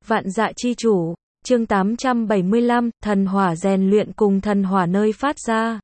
Vạn dạ chi chủ, chương 875, thần hỏa rèn luyện cùng thần hỏa nơi phát ra.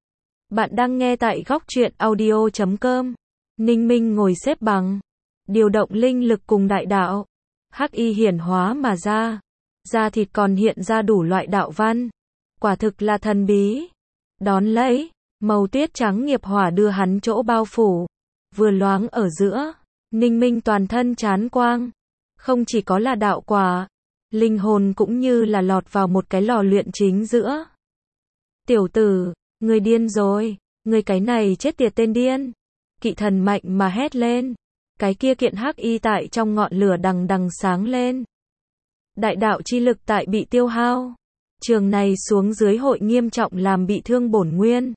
Bạn đang nghe tại góc truyện audio.com. Ninh Minh ngồi xếp bằng, điều động linh lực cùng đại đạo, hắc y hiển hóa mà ra. Da thịt còn hiện ra đủ loại đạo văn. Quả thực là thần bí. Đón lấy, màu tuyết trắng nghiệp hỏa đưa hắn chỗ bao phủ. Vừa loáng ở giữa, Ninh Minh toàn thân chán quang. Không chỉ có là đạo quả, linh hồn cũng như là lọt vào một cái lò luyện chính giữa. Tiểu tử, người điên rồi, người cái này chết tiệt tên điên. Kỵ thần mạnh mà hét lên. Cái kia kiện hắc y tại trong ngọn lửa đằng đằng sáng lên. Đại đạo chi lực tại bị tiêu hao. Trường này xuống dưới hội nghiêm trọng làm bị thương bổn nguyên.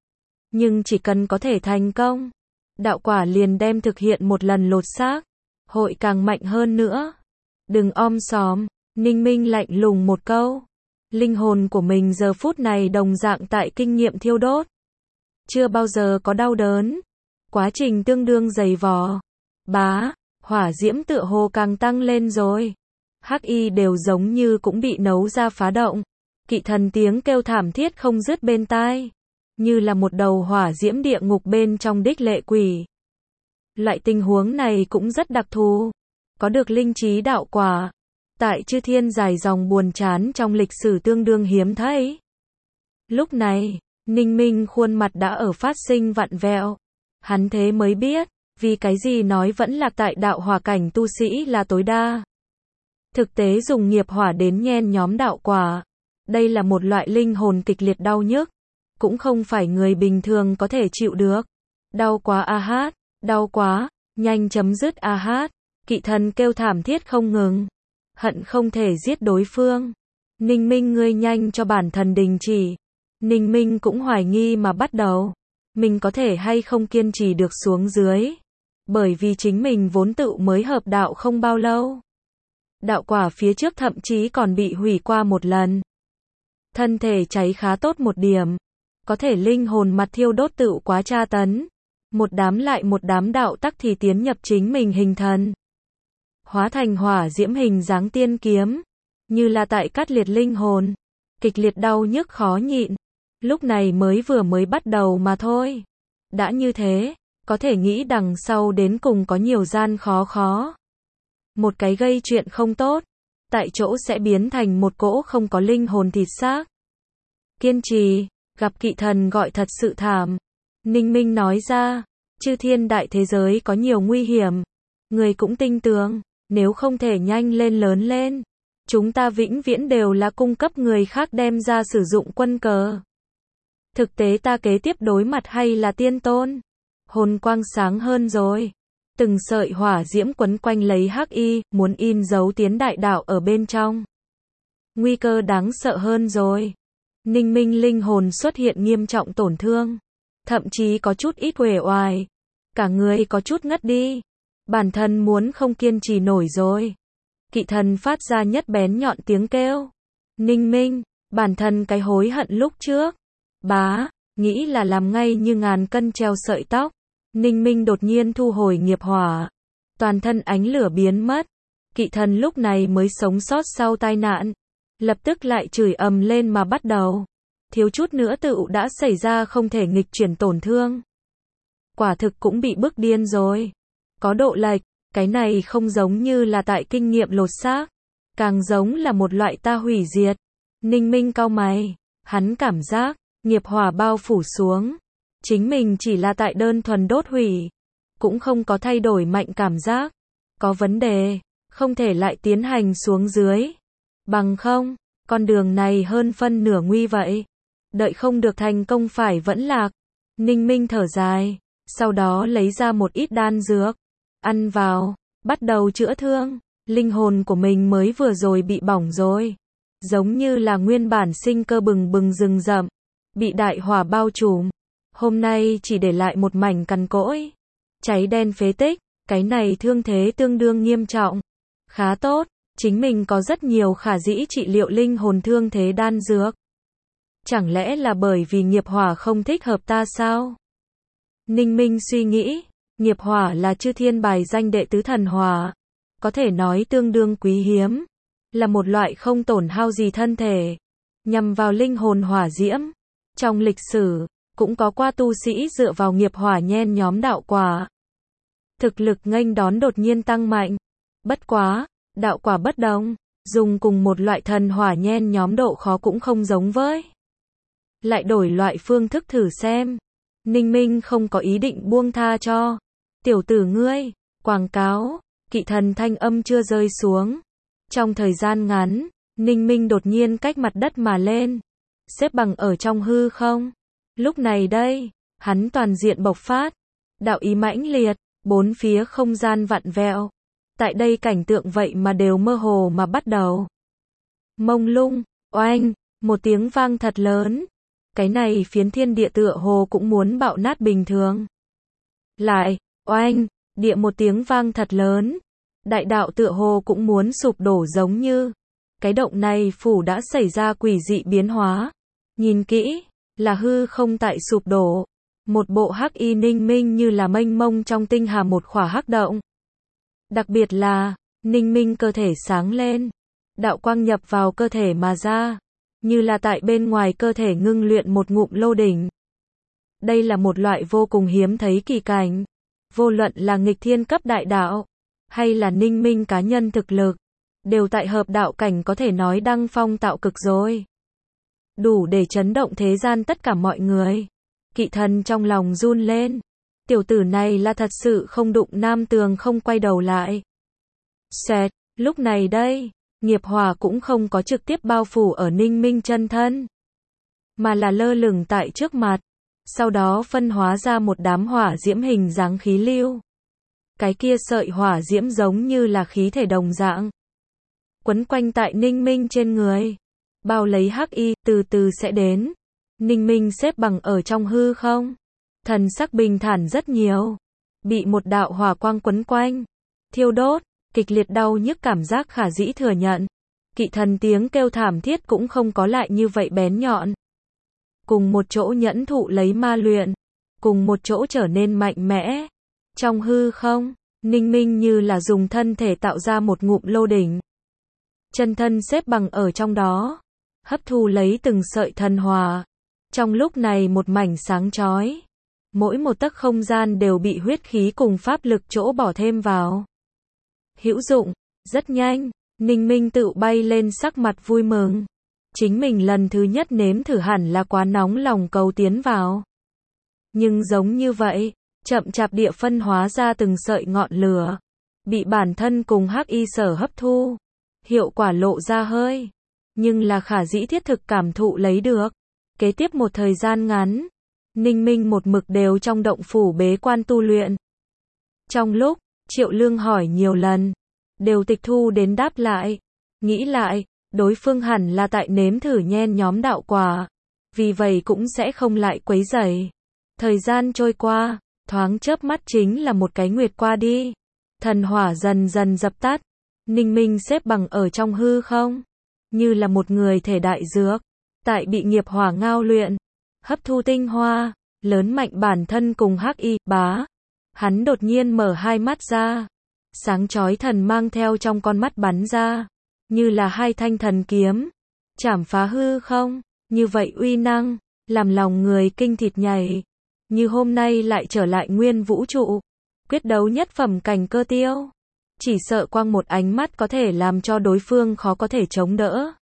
Nhưng chỉ cần có thể thành công, đạo quả liền đem thực hiện một lần lột xác, hội càng mạnh hơn nữa. Đừng om sòm, Ninh Minh lạnh lùng một câu. Linh hồn của mình giờ phút này đồng dạng tại kinh nghiệm thiêu đốt. Chưa bao giờ có đau đớn. Quá trình tương đương dày vò. Bá, hỏa diễm tựa hồ càng tăng lên rồi. Hắc y đều giống như cũng bị nấu ra phá động. Kỵ thần tiếng kêu thảm thiết không dứt bên tai. Như là một đầu hỏa diễm địa ngục bên trong đích lệ quỷ. Loại tình huống này cũng rất đặc thù. Có được linh trí đạo quả. Tại chư thiên dài dòng buồn chán trong lịch sử tương đương hiếm thấy. Lúc này, Ninh Minh khuôn mặt đã ở phát sinh vặn vẹo. Hắn thế mới biết, vì cái gì nói vẫn là tại đạo hỏa cảnh tu sĩ là tối đa. Thực tế dùng nghiệp hỏa đến nhen nhóm đạo quả. Đây là một loại linh hồn kịch liệt đau nhức. Cũng không phải người bình thường có thể chịu được. Đau quá a hát, đau quá, nhanh chấm dứt a hát. Kỵ thần kêu thảm thiết không ngừng. Hận không thể giết đối phương. Ninh Minh ngươi nhanh cho bản thần đình chỉ. Ninh Minh cũng hoài nghi mà bắt đầu. Mình có thể hay không kiên trì được xuống dưới. Bởi vì chính mình vốn tự mới hợp đạo không bao lâu. Đạo quả phía trước thậm chí còn bị hủy qua một lần. Thân thể cháy khá tốt một điểm. Có thể linh hồn mặt thiêu đốt tự quá tra tấn. Một đám lại một đám đạo tắc thì tiến nhập chính mình hình thần. Hóa thành hỏa diễm hình dáng tiên kiếm. Như là tại cắt liệt linh hồn. Kịch liệt đau nhức khó nhịn. Lúc này mới bắt đầu mà thôi. Đã như thế, có thể nghĩ đằng sau đến cùng có nhiều gian khó. Một cái gây chuyện không tốt. Tại chỗ sẽ biến thành một cỗ không có linh hồn thịt xác. Kiên trì. Gặp kỵ thần gọi thật sự thảm. Ninh Minh nói ra, chư thiên đại thế giới có nhiều nguy hiểm. Người cũng tinh tường, nếu không thể nhanh lên lớn lên. Chúng ta vĩnh viễn đều là cung cấp người khác đem ra sử dụng quân cờ. Thực tế ta kế tiếp đối mặt hay là tiên tôn. Hồn quang sáng hơn rồi. Từng sợi hỏa diễm quấn quanh lấy hắc y, muốn in dấu tiến đại đạo ở bên trong. Nguy cơ đáng sợ hơn rồi. Ninh Minh linh hồn xuất hiện nghiêm trọng tổn thương. Thậm chí có chút ít uể oải. Cả người có chút ngất đi. Bản thân muốn không kiên trì nổi rồi. Kỵ thần phát ra nhất bén nhọn tiếng kêu. Ninh Minh, bản thân cái hối hận lúc trước. Bá, nghĩ là làm ngay như ngàn cân treo sợi tóc. Ninh Minh đột nhiên thu hồi nghiệp hỏa. Toàn thân ánh lửa biến mất. Kỵ thần lúc này mới sống sót sau tai nạn. Lập tức lại chửi ầm lên mà bắt đầu. Thiếu chút nữa tự đã xảy ra không thể nghịch chuyển tổn thương. Quả thực cũng bị bức điên rồi. Có độ lệch, cái này không giống như là tại kinh nghiệm lột xác. Càng giống là một loại ta hủy diệt. Ninh Minh cau mày. Hắn cảm giác, nghiệp hỏa bao phủ xuống. Chính mình chỉ là tại đơn thuần đốt hủy. Cũng không có thay đổi mạnh cảm giác. Có vấn đề, không thể lại tiến hành xuống dưới. Bằng không, con đường này hơn phân nửa nguy vậy. Đợi không được thành công phải vẫn lạc. Ninh Minh thở dài. Sau đó lấy ra một ít đan dược. Ăn vào, bắt đầu chữa thương. Linh hồn của mình mới vừa rồi bị bỏng rồi. Giống như là nguyên bản sinh cơ bừng bừng rừng rậm. Bị đại hỏa bao trùm. Hôm nay chỉ để lại một mảnh cằn cỗi. Cháy đen phế tích. Cái này thương thế tương đương nghiêm trọng. Khá tốt. Chính mình có rất nhiều khả dĩ trị liệu linh hồn thương thế đan dược. Chẳng lẽ là bởi vì nghiệp hỏa không thích hợp ta sao? Ninh Minh suy nghĩ, nghiệp hỏa là chư thiên bài danh đệ tứ thần hỏa. Có thể nói tương đương quý hiếm. là một loại không tổn hao gì thân thể, nhằm vào linh hồn hỏa diễm. Trong lịch sử, cũng có qua tu sĩ dựa vào nghiệp hỏa nhen nhóm đạo quả. Thực lực nghênh đón đột nhiên tăng mạnh. Bất quá, đạo quả bất đồng, dùng cùng một loại thần hỏa nhen nhóm độ khó cũng không giống với. Lại đổi loại phương thức thử xem. Ninh Minh không có ý định buông tha cho. Tiểu tử ngươi, quảng cáo, Kỵ Thần thanh âm chưa rơi xuống. Trong thời gian ngắn, Ninh Minh đột nhiên cách mặt đất mà lên, xếp bằng ở trong hư không. Lúc này đây, hắn toàn diện bộc phát, đạo ý mãnh liệt, bốn phía không gian vặn vẹo. Tại đây cảnh tượng vậy mà đều mơ hồ mà bắt đầu. Mông lung, oanh, một tiếng vang thật lớn. Cái này phiến thiên địa tựa hồ cũng muốn bạo nát bình thường. Lại, oanh, địa một tiếng vang thật lớn. Đại đạo tựa hồ cũng muốn sụp đổ giống như. Cái động này phủ đã xảy ra quỷ dị biến hóa. Nhìn kỹ, là hư không tại sụp đổ. Một bộ hắc y Ninh Minh như là mênh mông trong tinh hà một khỏa hắc động. Đặc biệt là, Ninh Minh cơ thể sáng lên. Đạo quang nhập vào cơ thể mà ra. Như là tại bên ngoài cơ thể ngưng luyện một ngụm lô đỉnh. Đây là một loại vô cùng hiếm thấy kỳ cảnh. Vô luận là nghịch thiên cấp đại đạo, hay là Ninh Minh cá nhân thực lực, đều tại hợp đạo cảnh có thể nói đăng phong tạo cực rồi. Đủ để chấn động thế gian tất cả mọi người. Kỵ Thần trong lòng run lên. Tiểu tử này là thật sự không đụng nam tường không quay đầu lại. Xẹt, lúc này đây, nghiệp hỏa cũng không có trực tiếp bao phủ ở Ninh Minh chân thân, mà là lơ lửng tại trước mặt. Sau đó phân hóa ra một đám hỏa diễm hình dáng khí lưu. Cái kia sợi hỏa diễm giống như là khí thể đồng dạng, quấn quanh tại Ninh Minh trên người, bao lấy hắc y, từ từ sẽ đến. Ninh Minh xếp bằng ở trong hư không, thần sắc bình thản rất nhiều, bị một đạo hỏa quang quấn quanh, thiêu đốt, kịch liệt đau nhức cảm giác khả dĩ thừa nhận. Kỵ Thần tiếng kêu thảm thiết cũng không có lại như vậy bén nhọn. Cùng một chỗ nhẫn thụ lấy ma luyện, cùng một chỗ trở nên mạnh mẽ. Trong hư không, Ninh Minh như là dùng thân thể tạo ra một ngụm lô đỉnh. Chân thân xếp bằng ở trong đó, hấp thu lấy từng sợi thần hỏa. Trong lúc này một mảnh sáng chói, mỗi một tấc không gian đều bị huyết khí cùng pháp lực chỗ bỏ thêm vào. Hữu dụng, rất nhanh, Ninh Minh tự bay lên sắc mặt vui mừng. Chính mình lần thứ nhất nếm thử hẳn là quá nóng lòng cầu tiến vào. Nhưng giống như vậy, chậm chạp địa phân hóa ra từng sợi ngọn lửa, bị bản thân cùng hắc y sở hấp thu. Hiệu quả lộ ra hơi, nhưng là khả dĩ thiết thực cảm thụ lấy được. Kế tiếp một thời gian ngắn, Ninh Minh một mực đều trong động phủ bế quan tu luyện. Trong lúc, Triệu Lương hỏi nhiều lần, đều tịch thu đến đáp lại. Nghĩ lại, đối phương hẳn là tại nếm thử nhen nhóm đạo quả, vì vậy cũng sẽ không lại quấy rầy. Thời gian trôi qua, thoáng chớp mắt chính là một cái nguyệt qua đi. Thần hỏa dần dần dập tắt. Ninh Minh xếp bằng ở trong hư không, như là một người thể đại dược, tại bị nghiệp hỏa ngao luyện, hấp thu tinh hoa, lớn mạnh bản thân cùng hắc y, bá. Hắn đột nhiên mở hai mắt ra, sáng chói thần mang theo trong con mắt bắn ra, như là hai thanh thần kiếm, chảm phá hư không, như vậy uy năng, làm lòng người kinh thịt nhảy, như hôm nay lại trở lại nguyên vũ trụ, quyết đấu nhất phẩm cảnh cơ tiêu. Chỉ sợ quang một ánh mắt có thể làm cho đối phương khó có thể chống đỡ.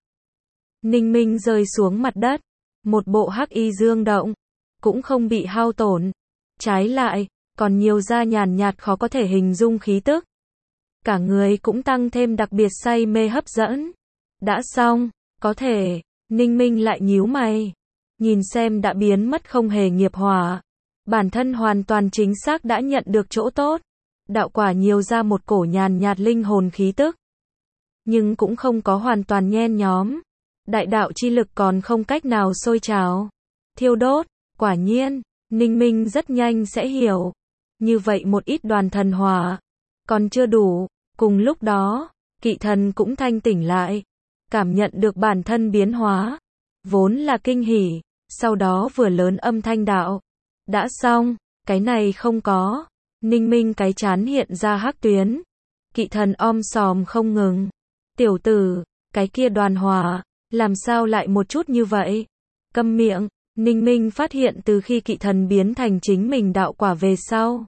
Ninh Minh rơi xuống mặt đất, một bộ hắc y dương động, cũng không bị hao tổn. Trái lại, còn nhiều ra nhàn nhạt khó có thể hình dung khí tức. Cả người cũng tăng thêm đặc biệt say mê hấp dẫn. Đã xong, có thể, Ninh Minh lại nhíu mày. Nhìn xem đã biến mất không hề nghiệp hỏa. Bản thân hoàn toàn chính xác đã nhận được chỗ tốt. Đạo quả nhiều ra một cổ nhàn nhạt linh hồn khí tức. Nhưng cũng không có hoàn toàn nhen nhóm. Đại đạo chi lực còn không cách nào sôi trào, thiêu đốt. Quả nhiên, Ninh Minh rất nhanh sẽ hiểu. Như vậy một ít đoàn thần hỏa còn chưa đủ. Cùng lúc đó, Kỵ Thần cũng thanh tỉnh lại, cảm nhận được bản thân biến hóa, vốn là kinh hỉ, sau đó vừa lớn âm thanh đạo. Đã xong, cái này không có. Ninh Minh cái chán hiện ra hắc tuyến. Kỵ Thần om sòm không ngừng. Tiểu tử, Cái kia đoàn hỏa, làm sao lại một chút như vậy? Câm miệng, Ninh Minh phát hiện từ khi Kỵ Thần biến thành chính mình đạo quả về sau.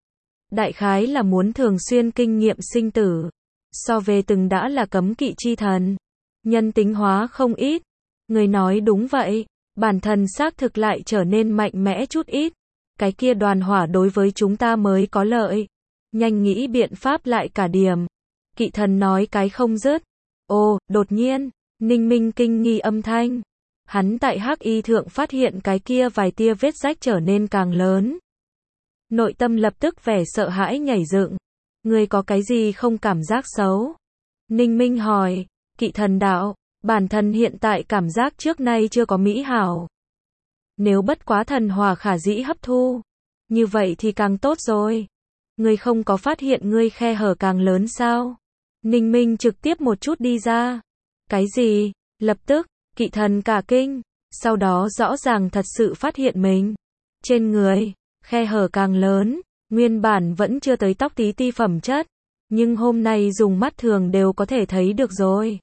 Đại khái là muốn thường xuyên kinh nghiệm sinh tử. So về từng đã là cấm kỵ chi thần. Nhân tính hóa không ít. Người nói đúng vậy, bản thân xác thực lại trở nên mạnh mẽ chút ít. Cái kia đoàn hỏa đối với chúng ta mới có lợi. Nhanh nghĩ biện pháp lại cả điểm. Kỵ Thần nói cái không dứt. Ồ, đột nhiên, Ninh Minh kinh nghi âm thanh. Hắn tại hắc y thượng phát hiện cái kia vài tia vết rách trở nên càng lớn. Nội tâm lập tức vẻ sợ hãi nhảy dựng. Ngươi có cái gì không cảm giác xấu? Ninh Minh hỏi. Kỵ Thần đạo, bản thân hiện tại cảm giác trước nay chưa có mỹ hảo. Nếu bất quá thần hỏa khả dĩ hấp thu, như vậy thì càng tốt rồi. Ngươi không có phát hiện ngươi khe hở càng lớn sao? Ninh Minh trực tiếp một chút đi ra. Cái gì? Lập tức, Kỵ Thần cả kinh, sau đó rõ ràng thật sự phát hiện mình. Trên người, khe hở càng lớn, nguyên bản vẫn chưa tới tóc tí ti phẩm chất, nhưng hôm nay dùng mắt thường đều có thể thấy được rồi.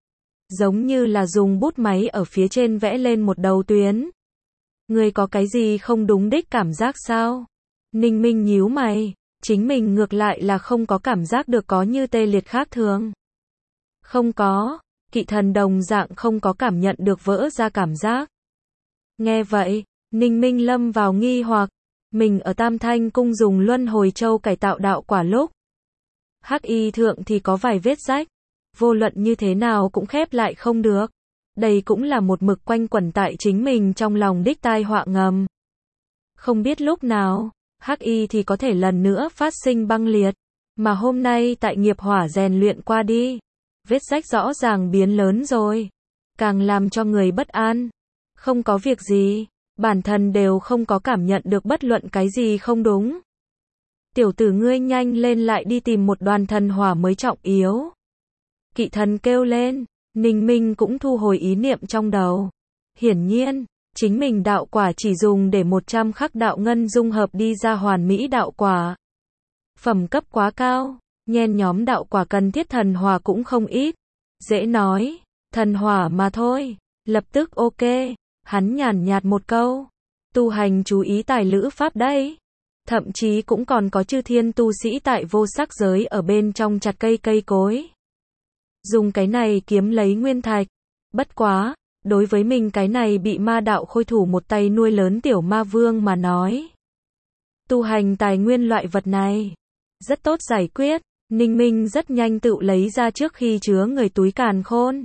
Giống như là dùng bút máy ở phía trên vẽ lên một đầu tuyến. Người có cái gì không đúng đích cảm giác sao? Ninh Minh nhíu mày, chính mình ngược lại là không có cảm giác được có như tê liệt khác thường. Không có, Kỵ Thần đồng dạng không có cảm nhận được vỡ ra cảm giác. Nghe vậy, Ninh Minh lâm vào nghi hoặc, mình ở Tam Thanh cung dùng Luân Hồi Châu cải tạo đạo quả lúc. Hắc y thượng thì có vài vết rách, vô luận như thế nào cũng khép lại không được. Đây cũng là một mực quanh quẩn tại chính mình trong lòng đích tai họa ngầm. Không biết lúc nào, hắc y thì có thể lần nữa phát sinh băng liệt, mà hôm nay tại nghiệp hỏa rèn luyện qua đi, vết rách rõ ràng biến lớn rồi, càng làm cho người bất an. Không có việc gì, bản thân đều không có cảm nhận được bất luận cái gì không đúng. Tiểu tử ngươi nhanh lên lại đi tìm một đoàn thần hỏa mới trọng yếu. Kỵ Thần kêu lên, Ninh Minh cũng thu hồi ý niệm trong đầu. Hiển nhiên, chính mình đạo quả chỉ dùng để 100 khắc đạo ngân dung hợp đi ra hoàn mỹ đạo quả. Phẩm cấp quá cao, nhen nhóm đạo quả cần thiết thần hỏa cũng không ít. Dễ nói, thần hỏa mà thôi. Lập tức ok, hắn nhàn nhạt một câu. Tu hành chú ý tài lữ pháp đấy. Thậm chí cũng còn có chư thiên tu sĩ tại vô sắc giới ở bên trong chặt cây cối. Dùng cái này kiếm lấy nguyên thạch. Bất quá, đối với mình cái này bị ma đạo khôi thủ một tay nuôi lớn tiểu ma vương mà nói. Tu hành tài nguyên loại vật này, rất tốt giải quyết. Ninh Minh rất nhanh tự lấy ra trước khi chứa người túi càn khôn.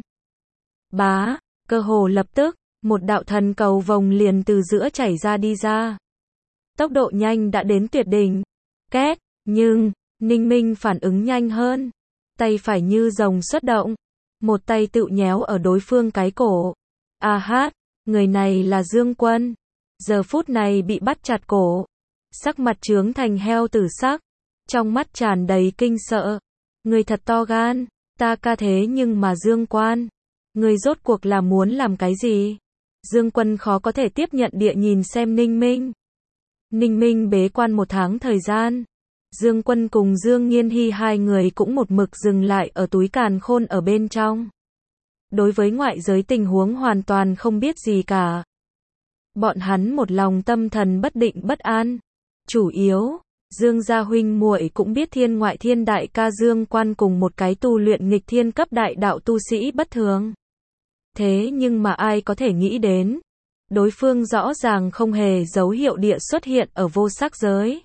Bá, cơ hồ lập tức, một đạo thần cầu vồng liền từ giữa chảy ra đi ra. Tốc độ nhanh đã đến tuyệt đỉnh. Két, nhưng, Ninh Minh phản ứng nhanh hơn. Tay phải như rồng xuất động. Một tay tự nhéo ở đối phương cái cổ. A hát, người này là Dương Quân. Giờ phút này bị bắt chặt cổ. Sắc mặt trướng thành heo tử sắc. Trong mắt tràn đầy kinh sợ. Người thật to gan. Ta ca thế nhưng mà Dương Quan. Người rốt cuộc là muốn làm cái gì? Dương Quân khó có thể tiếp nhận địa nhìn xem Ninh Minh. Ninh Minh bế quan 1 tháng thời gian. Dương Quân cùng Dương Nghiên Hy hai người cũng một mực dừng lại ở túi càn khôn ở bên trong. Đối với ngoại giới tình huống hoàn toàn không biết gì cả. Bọn hắn một lòng tâm thần bất định bất an. Chủ yếu, Dương gia huynh muội cũng biết thiên ngoại thiên đại ca Dương Quan cùng một cái tu luyện nghịch thiên cấp đại đạo tu sĩ bất thường. Thế nhưng mà ai có thể nghĩ đến, đối phương rõ ràng không hề dấu hiệu địa xuất hiện ở vô sắc giới.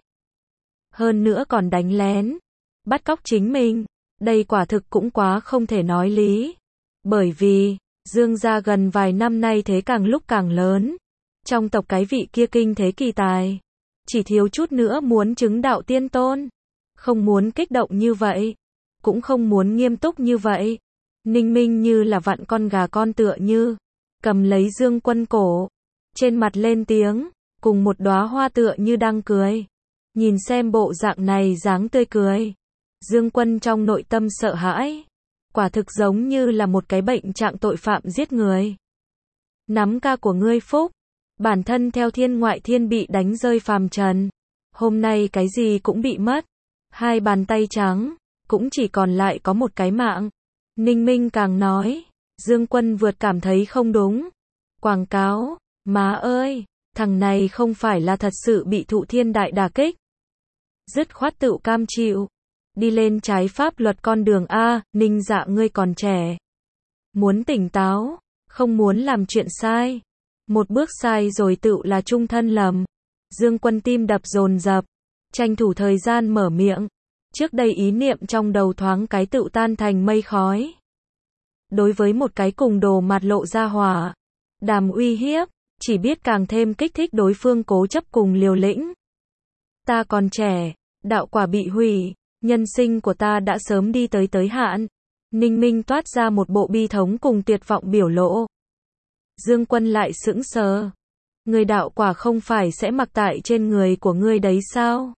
Hơn nữa còn đánh lén, bắt cóc chính mình, đây quả thực cũng quá không thể nói lý. Bởi vì, Dương gia gần vài năm nay thế càng lúc càng lớn. Trong tộc cái vị kia kinh thế kỳ tài, chỉ thiếu chút nữa muốn chứng đạo tiên tôn. Không muốn kích động như vậy, cũng không muốn nghiêm túc như vậy. Ninh Minh như là vặn con gà con tựa như, cầm lấy Dương Quân cổ, trên mặt lên tiếng, cùng một đóa hoa tựa như đang cười. Nhìn xem bộ dạng này dáng tươi cười, Dương Quân trong nội tâm sợ hãi, quả thực giống như là một cái bệnh trạng tội phạm giết người. Nắm ca của ngươi phúc, bản thân theo thiên ngoại thiên bị đánh rơi phàm trần, hôm nay cái gì cũng bị mất, 2 bàn tay trắng, cũng chỉ còn lại có một cái mạng. Ninh Minh càng nói, Dương Quân vượt cảm thấy không đúng. Quảng cáo, má ơi, thằng này không phải là thật sự bị thụ thiên đại đả kích. Dứt khoát tự cam chịu. Đi lên trái pháp luật con đường A, Ninh Dạ ngươi còn trẻ. Muốn tỉnh táo, không muốn làm chuyện sai. Một bước sai rồi tự là chung thân lầm. Dương Quân tim đập dồn dập, tranh thủ thời gian mở miệng. Trước đây ý niệm trong đầu thoáng cái tự tan thành mây khói. Đối với một cái cùng đồ mặt lộ ra hỏa, đàm uy hiếp, chỉ biết càng thêm kích thích đối phương cố chấp cùng liều lĩnh. Ta còn trẻ, đạo quả bị hủy, nhân sinh của ta đã sớm đi tới hạn. Ninh Minh toát ra một bộ bi thống cùng tuyệt vọng biểu lộ. Dương Quân lại sững sờ. Người đạo quả không phải sẽ mặc tại trên người của ngươi đấy sao?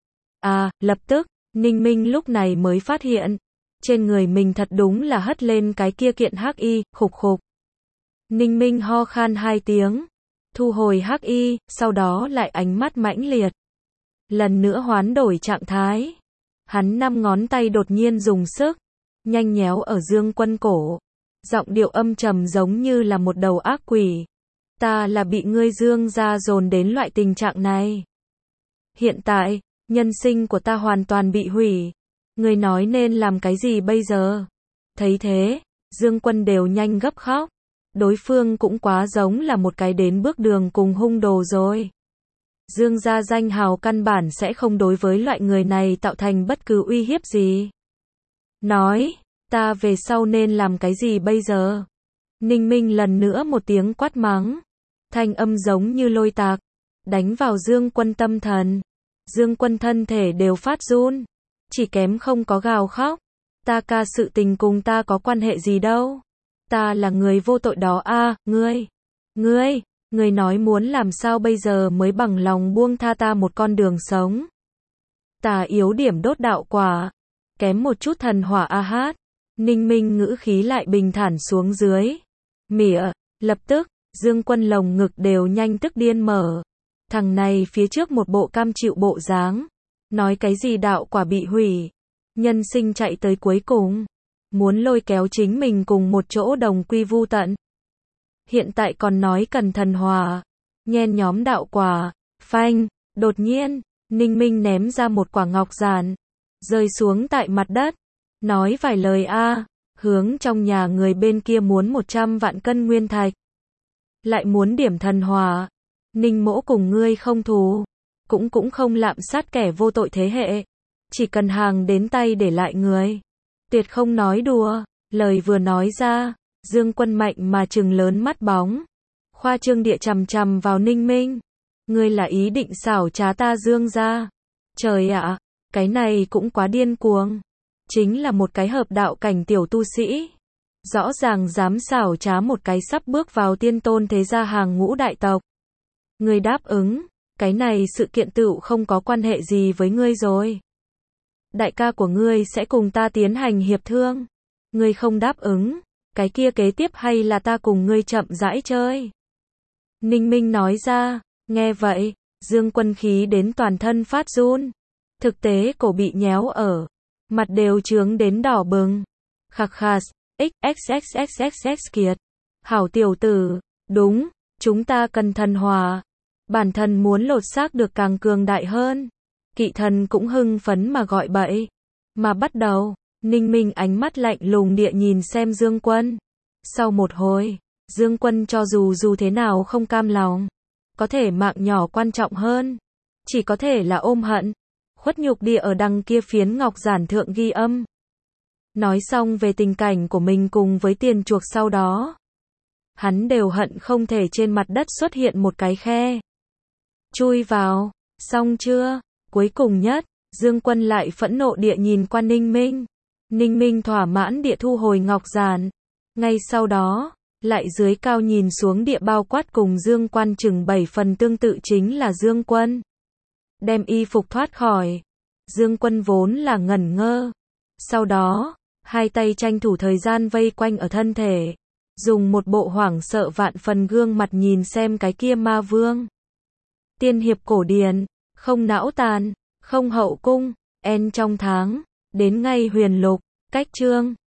À, lập tức, Ninh Minh lúc này mới phát hiện, trên người mình thật đúng là hất lên cái kia kiện hắc y, khục khục. Ninh Minh ho khan 2 tiếng, thu hồi hắc y, sau đó lại ánh mắt mãnh liệt. Lần nữa hoán đổi trạng thái. Hắn 5 ngón tay đột nhiên dùng sức, nhanh nhéo ở Dương Quân cổ. Giọng điệu âm trầm giống như là một đầu ác quỷ. Ta là bị ngươi Dương gia dồn đến loại tình trạng này. Hiện tại, nhân sinh của ta hoàn toàn bị hủy. Ngươi nói nên làm cái gì bây giờ? Thấy thế, Dương Quân đều nhanh gấp khóc. Đối phương cũng quá giống là một cái đến bước đường cùng hung đồ rồi. Dương gia danh hào căn bản sẽ không đối với loại người này tạo thành bất cứ uy hiếp gì. Nói, ta về sau nên làm cái gì bây giờ? Ninh Minh lần nữa một tiếng quát mắng. Thanh âm giống như lôi tạc, đánh vào Dương Quân tâm thần. Dương Quân thân thể đều phát run, chỉ kém không có gào khóc. Ta ca sự tình cùng ta có quan hệ gì đâu? Ta là người vô tội đó a, ngươi nói muốn làm sao bây giờ mới bằng lòng buông tha ta một con đường sống? Ta yếu điểm đốt đạo quả, kém một chút thần hỏa a hát. Ninh Minh ngữ khí lại bình thản xuống dưới. Mỉa, lập tức, Dương Quân lồng ngực đều nhanh tức điên mở. Thằng này phía trước một bộ cam chịu bộ dáng, nói cái gì đạo quả bị hủy, nhân sinh chạy tới cuối cùng, muốn lôi kéo chính mình cùng một chỗ đồng quy vu tận. Hiện tại còn nói cần thần hòa, nhen nhóm đạo quả, phanh, đột nhiên, Ninh Minh ném ra một quả ngọc giản, rơi xuống tại mặt đất, nói vài lời a, hướng trong nhà người bên kia muốn 100 vạn cân nguyên thạch. Lại muốn điểm thần hòa. Ninh mỗ cùng ngươi không thù, cũng không lạm sát kẻ vô tội thế hệ. Chỉ cần hàng đến tay để lại người. Tuyệt không nói đùa. Lời vừa nói ra, Dương Quân mạnh mà trừng lớn mắt bóng. Khoa trương địa chằm chằm vào Ninh Minh. Ngươi là ý định xảo trá ta Dương gia. Trời ạ, cái này cũng quá điên cuồng. Chính là một cái hợp đạo cảnh tiểu tu sĩ. Rõ ràng dám xảo trá một cái sắp bước vào tiên tôn thế gia hàng ngũ đại tộc. Ngươi đáp ứng, cái này sự kiện tựu không có quan hệ gì với ngươi rồi. Đại ca của ngươi sẽ cùng ta tiến hành hiệp thương. Ngươi không đáp ứng, cái kia kế tiếp hay là ta cùng ngươi chậm rãi chơi. Ninh Minh nói ra, nghe vậy, Dương Quân khí đến toàn thân phát run. Thực tế cổ bị nhéo ở, mặt đều trướng đến đỏ bừng. Khạc khạc, xxxxxx kiệt. Hảo tiểu tử, đúng, chúng ta cần thần hòa. Bản thân muốn lột xác được càng cường đại hơn. Kỵ thần cũng hưng phấn mà gọi bậy. Mà bắt đầu, Ninh Minh ánh mắt lạnh lùng địa nhìn xem Dương Quân. Sau một hồi, Dương Quân cho dù thế nào không cam lòng. Có thể mạng nhỏ quan trọng hơn. Chỉ có thể là ôm hận. Khuất nhục địa ở đằng kia phiến ngọc giản thượng ghi âm. Nói xong về tình cảnh của mình cùng với tiền chuộc sau đó. Hắn đều hận không thể trên mặt đất xuất hiện một cái khe. Chui vào, xong chưa? Cuối cùng nhất, Dương Quân lại phẫn nộ địa nhìn qua Ninh Minh. Ninh Minh thỏa mãn địa thu hồi ngọc giản. Ngay sau đó, lại dưới cao nhìn xuống địa bao quát cùng Dương Quan chừng 7 phần tương tự chính là Dương Quân. Đem y phục thoát khỏi. Dương Quân vốn là ngẩn ngơ. Sau đó, hai tay tranh thủ thời gian vây quanh ở thân thể. Dùng một bộ hoảng sợ vạn phần gương mặt nhìn xem cái kia ma vương. Tiên hiệp cổ điển, không não tàn, không hậu cung, en trong tháng, đến ngay huyền lục, cách chương.